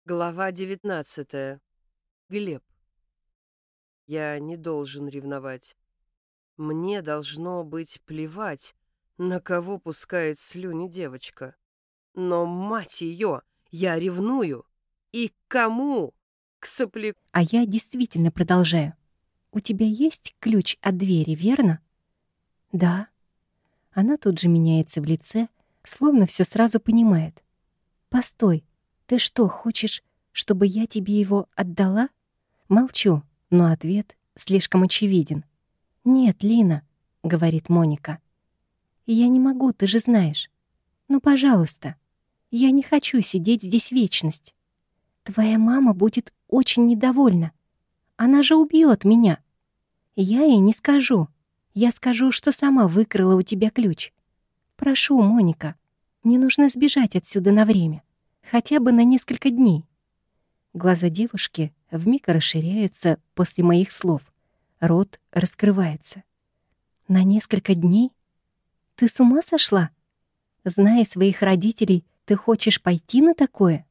Глава 19. Глеб. Я не должен ревновать. Мне должно быть плевать, на кого пускает слюни девочка. Но, мать ее, я ревную. И к кому? К сопляку. А я действительно продолжаю. «У тебя есть ключ от двери, верно?» «Да». Она тут же меняется в лице, словно все сразу понимает. «Постой, ты что, хочешь, чтобы я тебе его отдала?» Молчу, но ответ слишком очевиден. «Нет, Лина», — говорит Моника. «Я не могу, ты же знаешь. Ну, пожалуйста, я не хочу сидеть здесь вечность. Твоя мама будет очень недовольна. Она же убьет меня. Я ей не скажу. Я скажу, что сама выкрала у тебя ключ. Прошу, Моника, мне нужно сбежать отсюда на время. Хотя бы на несколько дней». Глаза девушки вмиг расширяются после моих слов. Рот раскрывается. «На несколько дней? Ты с ума сошла? Зная своих родителей, ты хочешь пойти на такое?»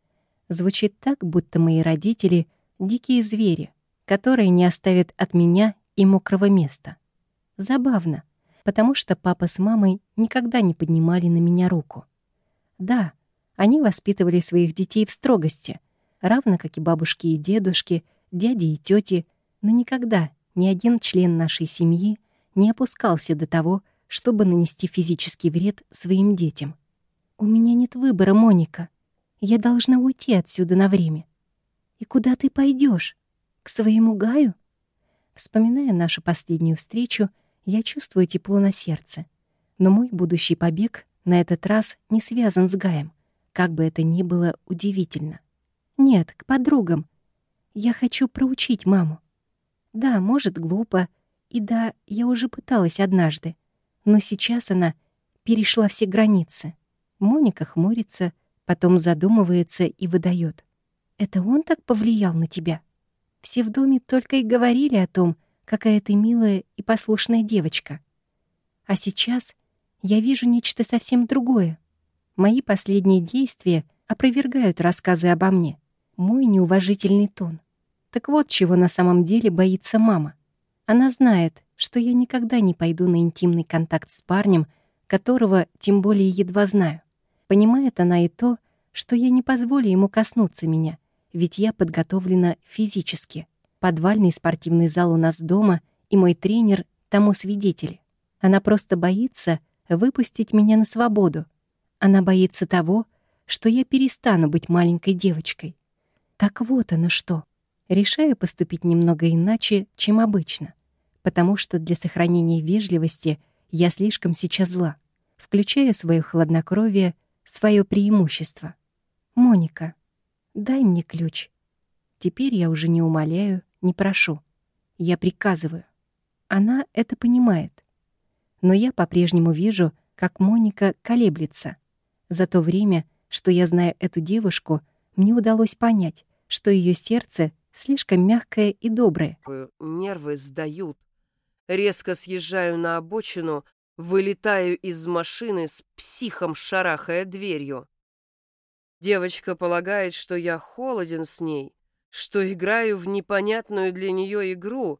Звучит так, будто мои родители — дикие звери, которые не оставят от меня и мокрого места. Забавно, потому что папа с мамой никогда не поднимали на меня руку. Да, они воспитывали своих детей в строгости, равно как и бабушки и дедушки, дяди и тети, но никогда ни один член нашей семьи не опускался до того, чтобы нанести физический вред своим детям. «У меня нет выбора, Моника. Я должна уйти отсюда на время». «И куда ты пойдешь? К своему Гаю?» Вспоминая нашу последнюю встречу, я чувствую тепло на сердце. Но мой будущий побег на этот раз не связан с Гаем, как бы это ни было удивительно. Нет, к подругам. Я хочу проучить маму. Да, может, глупо, и да, я уже пыталась однажды, но сейчас она перешла все границы. Моника хмурится, потом задумывается и выдает: «Это он так повлиял на тебя?» Все в доме только и говорили о том, какая ты милая и послушная девочка. А сейчас я вижу нечто совсем другое. Мои последние действия опровергают рассказы обо мне, мой неуважительный тон. Так вот, чего на самом деле боится мама. Она знает, что я никогда не пойду на интимный контакт с парнем, которого тем более едва знаю. Понимает она и то, что я не позволю ему коснуться меня, ведь я подготовлена физически. Подвальный спортивный зал у нас дома, и мой тренер тому свидетели. Она просто боится выпустить меня на свободу. Она боится того, что я перестану быть маленькой девочкой. Так вот оно что. Решаю поступить немного иначе, чем обычно, потому что для сохранения вежливости я слишком сейчас зла. Включаю свое хладнокровие, свое преимущество. «Моника, дай мне ключ». Теперь я уже не умоляю, не прошу. Я приказываю. Она это понимает. Но я по-прежнему вижу, как Моника колеблется. За то время, что я знаю эту девушку, мне удалось понять, что ее сердце слишком мягкое и доброе. Нервы сдают. Резко съезжаю на обочину, вылетаю из машины с психом, шарахая дверью. Девочка полагает, что я холоден с ней, что играю в непонятную для нее игру.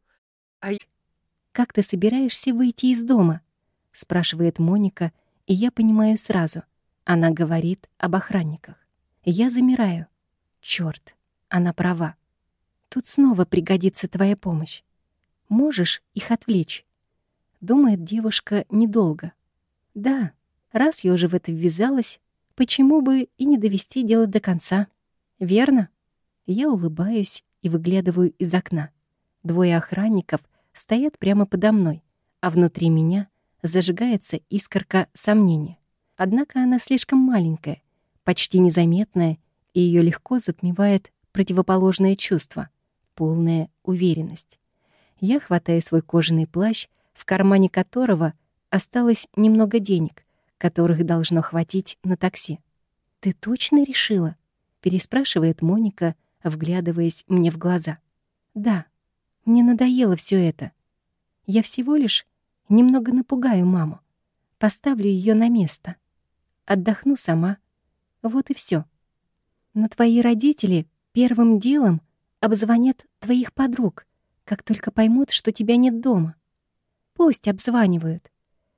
«Как ты собираешься выйти из дома?» — спрашивает Моника, и я понимаю сразу. Она говорит об охранниках. Я замираю. Чёрт, она права. Тут снова пригодится твоя помощь. Можешь их отвлечь?» Думает девушка недолго. «Да, раз я уже в это ввязалась, почему бы и не довести дело до конца? Верно?» Я улыбаюсь и выглядываю из окна. Двое охранников стоят прямо подо мной, а внутри меня зажигается искорка сомнения. Однако она слишком маленькая, почти незаметная, и ее легко затмевает противоположное чувство — полная уверенность. Я хватаю свой кожаный плащ, в кармане которого осталось немного денег, которых должно хватить на такси. «Ты точно решила?» — переспрашивает Моника, вглядываясь мне в глаза. «Да, мне надоело все это. Я всего лишь немного напугаю маму, поставлю ее на место. Отдохну сама. Вот и все. Но твои родители первым делом обзвонят твоих подруг, как только поймут, что тебя нет дома. Пусть обзванивают.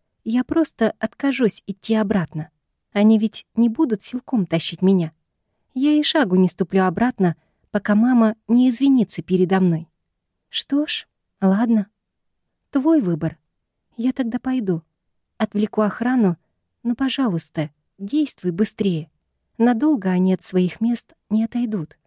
Я просто откажусь идти обратно. Они ведь не будут силком тащить меня. Я и шагу не ступлю обратно, пока мама не извинится передо мной. Что ж, ладно. Твой выбор. Я тогда пойду. Отвлеку охрану, но, пожалуйста, действуй быстрее. Надолго они от своих мест не отойдут.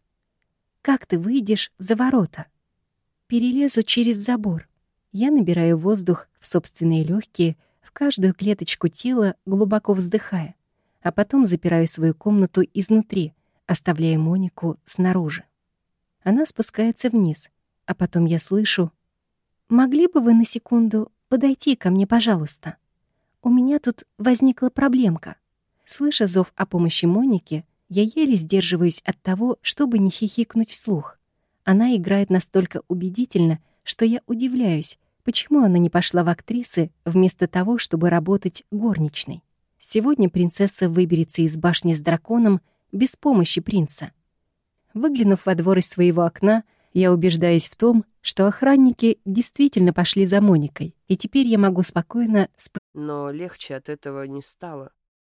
Как ты выйдешь за ворота? Перелезу через забор. Я набираю воздух в собственные легкие, в каждую клеточку тела, глубоко вздыхая, а потом запираю свою комнату изнутри, оставляя Монику снаружи. Она спускается вниз, а потом я слышу: «Могли бы вы на секунду подойти ко мне, пожалуйста? У меня тут возникла проблемка». Слыша зов о помощи Моники, я еле сдерживаюсь от того, чтобы не хихикнуть вслух. Она играет настолько убедительно, что я удивляюсь, почему она не пошла в актрисы вместо того, чтобы работать горничной. Сегодня принцесса выберется из башни с драконом без помощи принца. Выглянув во двор из своего окна, я убеждаюсь в том, что охранники действительно пошли за Моникой, и теперь я могу спокойно Но легче от этого не стало.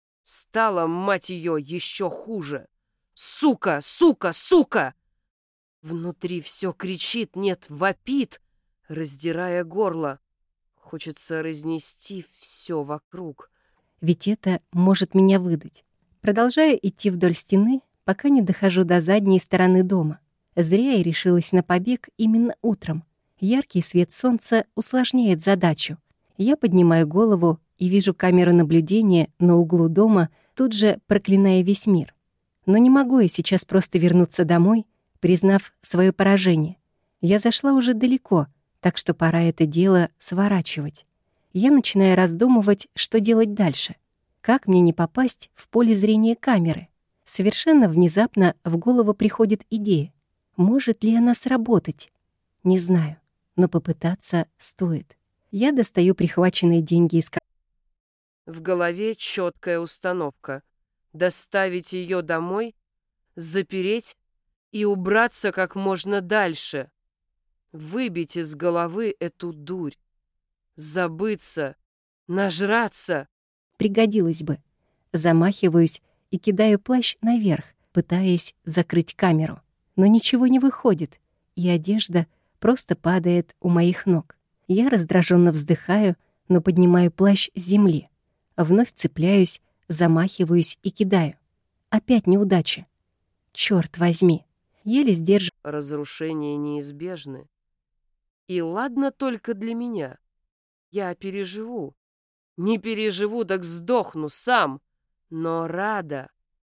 Стало, мать ее, еще хуже. Сука, сука, сука! Внутри все кричит, нет, вопит, раздирая горло. Хочется разнести все вокруг. ведь это может меня выдать. Продолжаю идти вдоль стены, пока не дохожу до задней стороны дома. Зря я решилась на побег именно утром. Яркий свет солнца усложняет задачу. Я поднимаю голову и вижу камеру наблюдения на углу дома, тут же проклиная весь мир. Но не могу я сейчас просто вернуться домой, признав свое поражение. Я зашла уже далеко, так что пора это дело сворачивать. Я начинаю раздумывать, что делать дальше. Как мне не попасть в поле зрения камеры? Совершенно внезапно в голову приходит идея. Может ли она сработать? Не знаю, но попытаться стоит. Я достаю прихваченные деньги из В голове четкая установка. Доставить ее домой, запереть и убраться как можно дальше. Выбить из головы эту дурь. Забыться, нажраться. Пригодилось бы. Замахиваюсь и кидаю плащ наверх, пытаясь закрыть камеру. Но ничего не выходит, и одежда просто падает у моих ног. Я раздраженно вздыхаю, но поднимаю плащ с земли. Вновь цепляюсь, замахиваюсь и кидаю. Опять неудача. Чёрт возьми. Еле сдерживаю. Разрушения неизбежны. И ладно только для меня. Я переживу. Не переживу, так сдохну сам. Но рада.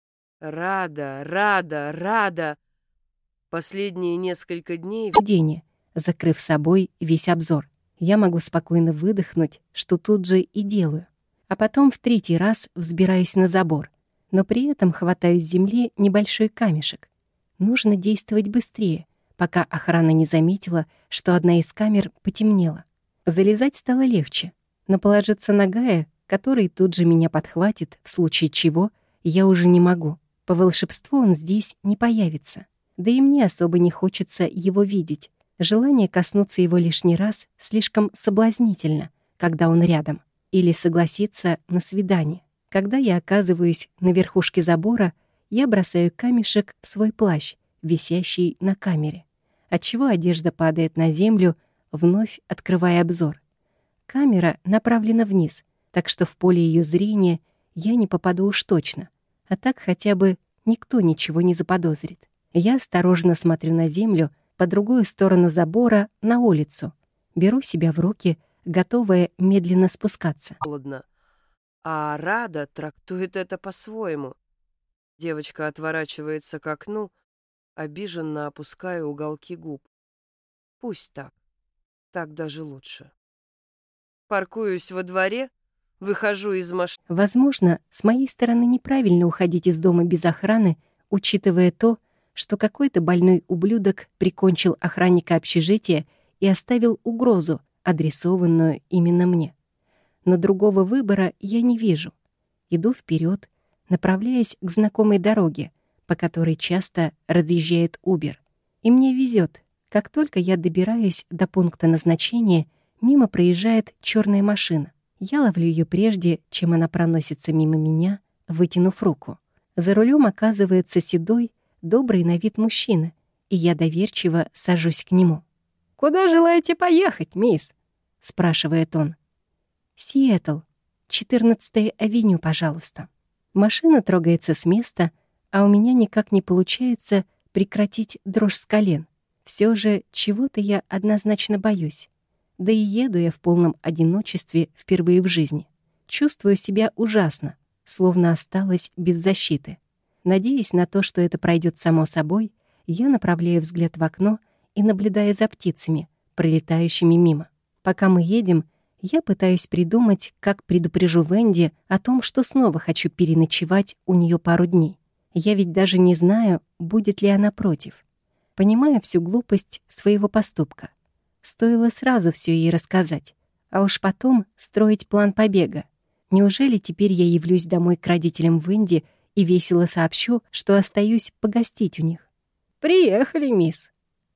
Последние несколько дней... Падение, закрыв собой весь обзор. Я могу спокойно выдохнуть, что тут же и делаю. А потом в третий раз взбираюсь на забор, но при этом хватаю с земли небольшой камешек. Нужно действовать быстрее, пока охрана не заметила, что одна из камер потемнела. Залезать стало легче, но положиться на Гая, который тут же меня подхватит, в случае чего, я уже не могу. По волшебству он здесь не появится. Да и мне особо не хочется его видеть. Желание коснуться его лишний раз слишком соблазнительно, когда он рядом. Или согласиться на свидание. Когда я оказываюсь на верхушке забора, я бросаю камешек в свой плащ, висящий на камере, отчего одежда падает на землю, вновь открывая обзор. Камера направлена вниз, так что в поле ее зрения я не попаду уж точно. А так хотя бы никто ничего не заподозрит. Я осторожно смотрю на землю, по другую сторону забора, на улицу. Беру себя в руки, готовая медленно спускаться. Холодно. А Рада трактует это по-своему. Девочка отворачивается к окну, обиженно опуская уголки губ. Пусть так. Так даже лучше. Паркуюсь во дворе, выхожу из машины. Возможно, с моей стороны неправильно уходить из дома без охраны, учитывая то, что какой-то больной ублюдок прикончил охранника общежития и оставил угрозу, адресованную именно мне. Но другого выбора я не вижу. Иду вперед, направляясь к знакомой дороге, по которой часто разъезжает Uber. И мне везет. Как только я добираюсь до пункта назначения, мимо проезжает черная машина. Я ловлю ее прежде, чем она проносится мимо меня, вытянув руку. За рулем оказывается седой, добрый на вид мужчина, и я доверчиво сажусь к нему. «Куда желаете поехать, мисс?» — спрашивает он. «Сиэтл, 14-я авеню, пожалуйста». Машина трогается с места, а у меня никак не получается прекратить дрожь с колен. Все же чего-то я однозначно боюсь. Да и еду я в полном одиночестве впервые в жизни. Чувствую себя ужасно, словно осталась без защиты. Надеясь на то, что это пройдет само собой, я направляю взгляд в окно и наблюдаю за птицами, пролетающими мимо. Пока мы едем, я пытаюсь придумать, как предупрежу Венди о том, что снова хочу переночевать у нее пару дней. Я ведь даже не знаю, будет ли она против. Понимаю всю глупость своего поступка. Стоило сразу все ей рассказать, а уж потом строить план побега. Неужели теперь я явлюсь домой к родителям Венди и весело сообщу, что остаюсь погостить у них? «Приехали, мисс!»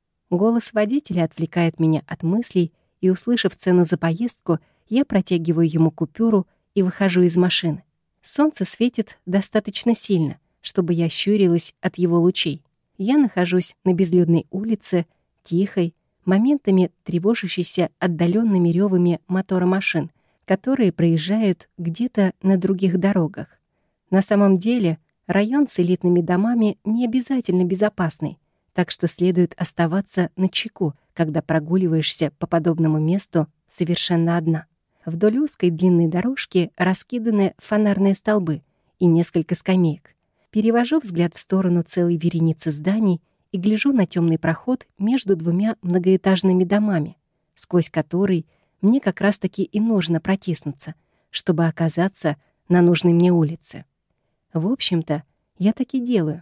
Голос водителя отвлекает меня от мыслей, и, услышав цену за поездку, я протягиваю ему купюру и выхожу из машины. Солнце светит достаточно сильно, чтобы я щурилась от его лучей. Я нахожусь на безлюдной улице, тихой, моментами тревожащейся отдаленными рёвами мотора машин, которые проезжают где-то на других дорогах. На самом деле, район с элитными домами не обязательно безопасный, так что следует оставаться начеку, когда прогуливаешься по подобному месту совершенно одна. Вдоль узкой длинной дорожки раскиданы фонарные столбы и несколько скамеек. Перевожу взгляд в сторону целой вереницы зданий и гляжу на темный проход между двумя многоэтажными домами, сквозь который мне как раз-таки и нужно протиснуться, чтобы оказаться на нужной мне улице. В общем-то, я так и делаю.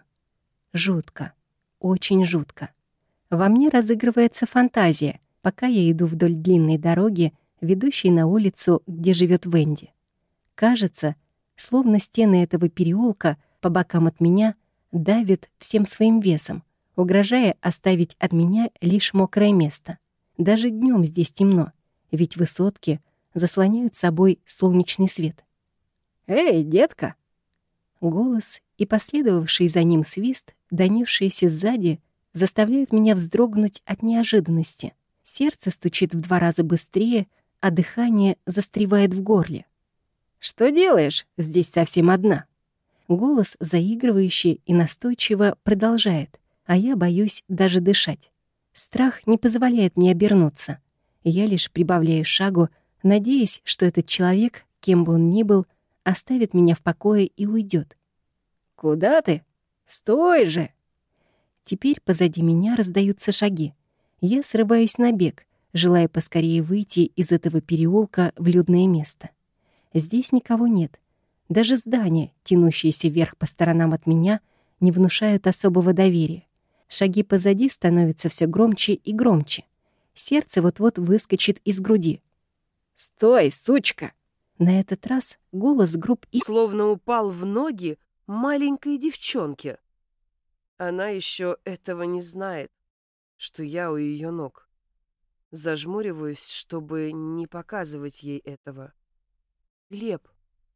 Жутко. Очень жутко. Во мне разыгрывается фантазия, пока я иду вдоль длинной дороги, ведущей на улицу, где живет Венди. Кажется, словно стены этого переулка по бокам от меня давят всем своим весом, угрожая оставить от меня лишь мокрое место. Даже днем здесь темно, ведь высотки заслоняют собой солнечный свет. «Эй, детка!» Голос и последовавший за ним свист, донесшийся сзади, заставляют меня вздрогнуть от неожиданности. Сердце стучит в 2 раза быстрее, а дыхание застревает в горле. «Что делаешь здесь совсем одна?» Голос заигрывающий и настойчиво продолжает, а я боюсь даже дышать. Страх не позволяет мне обернуться. Я лишь прибавляю шагу, надеясь, что этот человек, кем бы он ни был, оставит меня в покое и уйдет. «Куда ты? Стой же!» Теперь позади меня раздаются шаги. Я срываюсь на бег, желая поскорее выйти из этого переулка в людное место. Здесь никого нет. Даже здания, тянущиеся вверх по сторонам от меня, не внушают особого доверия. Шаги позади становятся все громче и громче. Сердце вот-вот выскочит из груди. «Стой, сучка!» На этот раз голос груб и Словно упал в ноги маленькой девчонке. Она еще этого не знает, что я у ее ног. Зажмуриваюсь, чтобы не показывать ей этого. «Глеб!»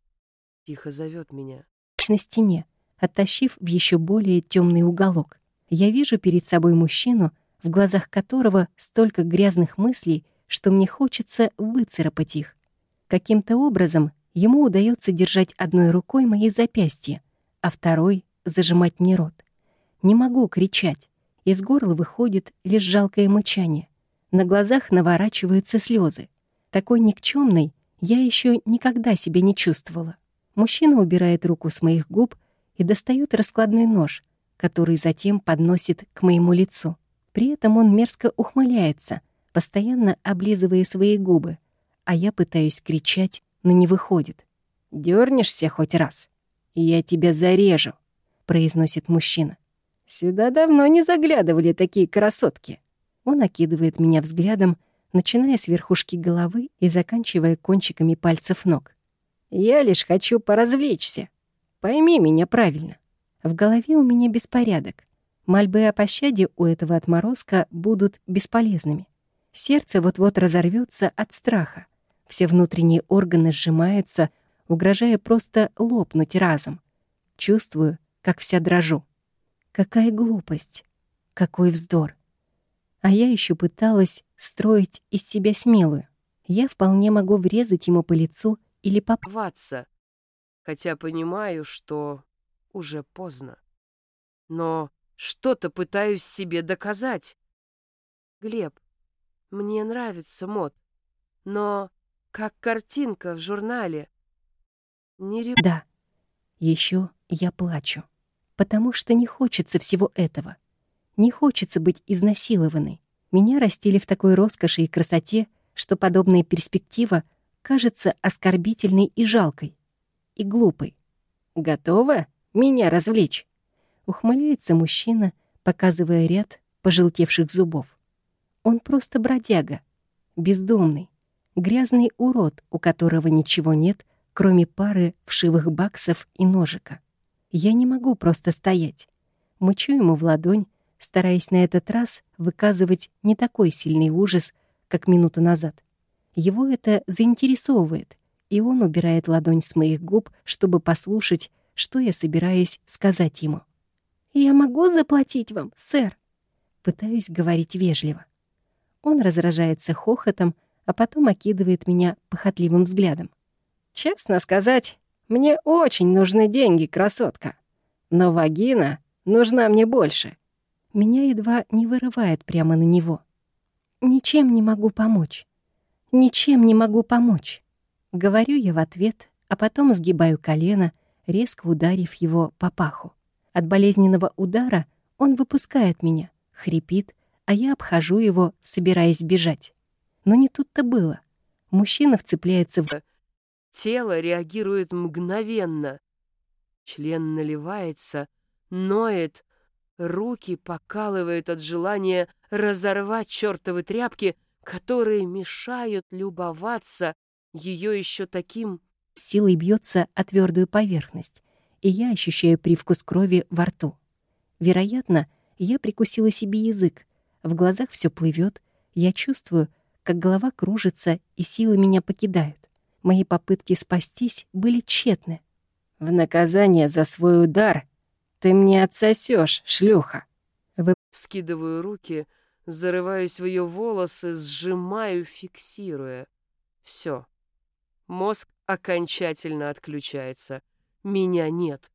— тихо зовет меня. на стене, оттащив в еще более темный уголок. Я вижу перед собой мужчину, в глазах которого столько грязных мыслей, что мне хочется выцарапать их. Каким-то образом ему удается держать одной рукой мои запястья, а второй — зажимать мне рот. Не могу кричать. Из горла выходит лишь жалкое мычание. На глазах наворачиваются слезы. Такой никчемной я еще никогда себя не чувствовала. Мужчина убирает руку с моих губ и достает раскладной нож, который затем подносит к моему лицу. При этом он мерзко ухмыляется, постоянно облизывая свои губы, а я пытаюсь кричать, но не выходит. «Дёрнешься хоть раз, и я тебя зарежу», — произносит мужчина. «Сюда давно не заглядывали такие красотки». Он окидывает меня взглядом, начиная с верхушки головы и заканчивая кончиками пальцев ног. «Я лишь хочу поразвлечься. Пойми меня правильно. В голове у меня беспорядок. Мольбы о пощаде у этого отморозка будут бесполезными. Сердце вот-вот разорвется от страха. Все внутренние органы сжимаются, угрожая просто лопнуть разом. Чувствую, как вся дрожу. Какая глупость! Какой вздор! А я еще пыталась строить из себя смелую. Я вполне могу врезать ему по лицу или по... Рваться, хотя понимаю, что уже поздно. Но что-то пытаюсь себе доказать. Глеб, мне нравится мод, но как картинка в журнале. Не Да, еще я плачу, потому что не хочется всего этого. Не хочется быть изнасилованной. Меня растили в такой роскоши и красоте, что подобная перспектива кажется оскорбительной и жалкой, и глупой. «Готова меня развлечь?» Ухмыляется мужчина, показывая ряд пожелтевших зубов. Он просто бродяга, бездомный, грязный урод, у которого ничего нет, кроме пары вшивых баксов и ножика. Я не могу просто стоять. Мычу ему в ладонь, стараясь на этот раз выказывать не такой сильный ужас, как минуту назад. Его это заинтересовывает, и он убирает ладонь с моих губ, чтобы послушать, что я собираюсь сказать ему. «Я могу заплатить вам, сэр?» Пытаюсь говорить вежливо. Он разражается хохотом, а потом окидывает меня похотливым взглядом. «Честно сказать, мне очень нужны деньги, красотка. Но вагина нужна мне больше». Меня едва не вырывает прямо на него. «Ничем не могу помочь. Ничем не могу помочь». Говорю я в ответ, а потом сгибаю колено, резко ударив его по паху. От болезненного удара он выпускает меня, хрипит, а я обхожу его, собираясь бежать. Но не тут-то было. Мужчина вцепляется в... Тело реагирует мгновенно. Член наливается, ноет, руки покалывают от желания разорвать чертовы тряпки, которые мешают любоваться ее еще таким... Силой бьется о твердую поверхность, и я ощущаю привкус крови во рту. Вероятно, я прикусила себе язык, в глазах все плывет, я чувствую, как голова кружится и силы меня покидают. Мои попытки спастись были тщетны. «В наказание за свой удар ты мне отсосешь, шлюха!» Вскидываю руки, зарываюсь в ее волосы, сжимаю, фиксируя. Все. Мозг окончательно отключается. Меня нет.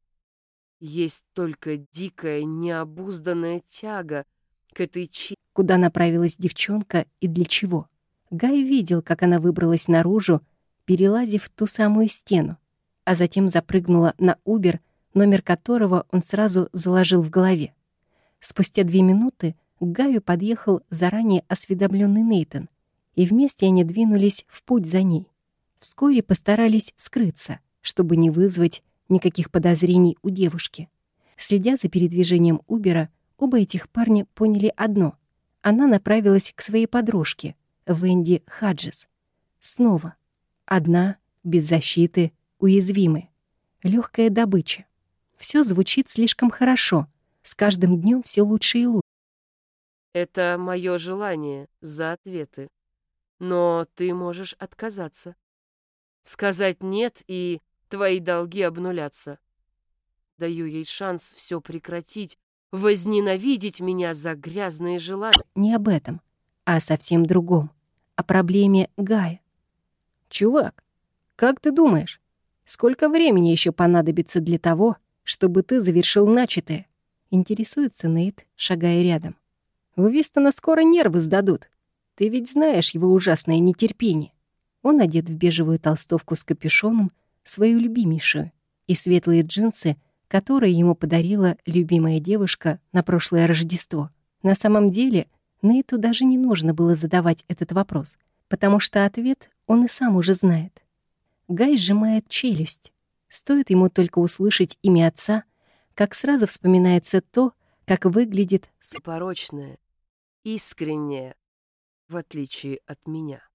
Есть только дикая, необузданная тяга к этой Куда направилась девчонка и для чего? Гай видел, как она выбралась наружу, перелазив ту самую стену, а затем запрыгнула на Убер, номер которого он сразу заложил в голове. Спустя 2 минуты к Гаю подъехал заранее осведомленный Нейтан, и вместе они двинулись в путь за ней. Вскоре постарались скрыться, чтобы не вызвать никаких подозрений у девушки. Следя за передвижением Убера, оба этих парня поняли одно. Она направилась к своей подружке, Венди Хаджес. Снова. Одна, без защиты, уязвимая. Легкая добыча. Все звучит слишком хорошо. С каждым днем все лучше и лучше. Это мое желание за ответы. Но ты можешь отказаться. Сказать «нет», и твои долги обнулятся. Даю ей шанс все прекратить, возненавидеть меня за грязные желания. Не об этом, а о совсем другом. О проблеме Гая. «Чувак, как ты думаешь, сколько времени еще понадобится для того, чтобы ты завершил начатое?» Интересуется Нейт, шагая рядом. «У Вистона скоро нервы сдадут. Ты ведь знаешь его ужасное нетерпение». Он одет в бежевую толстовку с капюшоном, свою любимейшую, и светлые джинсы, которые ему подарила любимая девушка на прошлое Рождество. На самом деле, Нейту даже не нужно было задавать этот вопрос, потому что ответ он и сам уже знает. Гай сжимает челюсть. Стоит ему только услышать имя отца, как сразу вспоминается то, как выглядит Порочное, искреннее, в отличие от меня.